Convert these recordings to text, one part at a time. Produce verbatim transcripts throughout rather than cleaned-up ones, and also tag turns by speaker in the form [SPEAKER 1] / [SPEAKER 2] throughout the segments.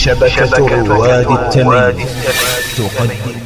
[SPEAKER 1] شبكة رواد التمييز تقدم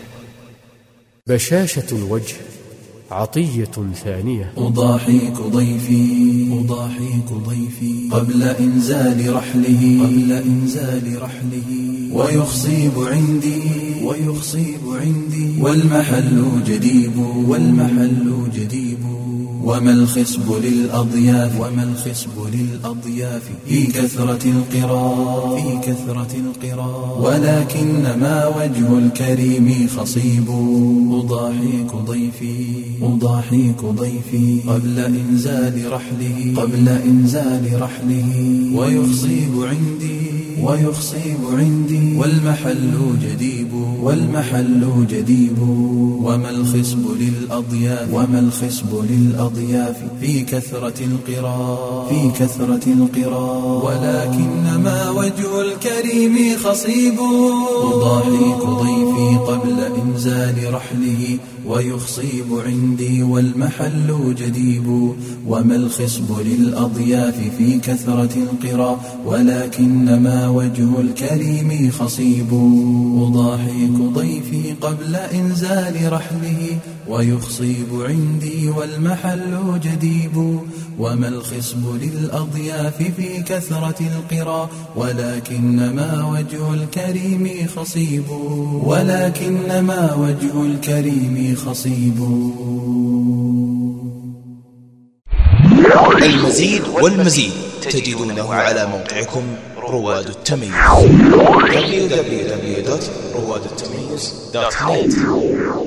[SPEAKER 2] بشاشة الوجه عطية ثانية.
[SPEAKER 3] أضاحيك ضيفي أضاحيك ضيفي قبل إنزال رحله قبل إنزال رحله ويخصيب عندي ويخصيب عندي والمحل جديب والمحل جديب وما الخصب للأضياف وما الخصب للأضياف في كثرة القراء في كثرة القراء ولكنما وجه الكريم خصيب. أضاحيك ضيفي أضاحيك ضيفي قبل إنزال رحله قبل إنزال رحله ويخصيب عندي ويخصيب عندي والمحل جديب والمحل جديب وما الخصب للأضياف وما الخصب للأضياف في كثرة القراء في كثرة القراء ولكنما وجه الكريم خصيب. أضاحيك ضيفي قبل إنزال رحله ويخصيب عندي والمحل جديب وما الخصب للأضياف في كثرة القراء ولكنما وجه الكريم خصيب. أضاحيك ضيفي قبل إنزال رحله ويخصيب عندي والمحل جديب وما الخصب للأضياف في كثرة القراء ولكنما وجه الكريم خصيب ولكنما وجه الكريم خصيب.
[SPEAKER 1] المزيد والمزيد تجدونه على موقعكم رواد التميز دبليو دبليو دبليو دوت رواد التميز دوت نت.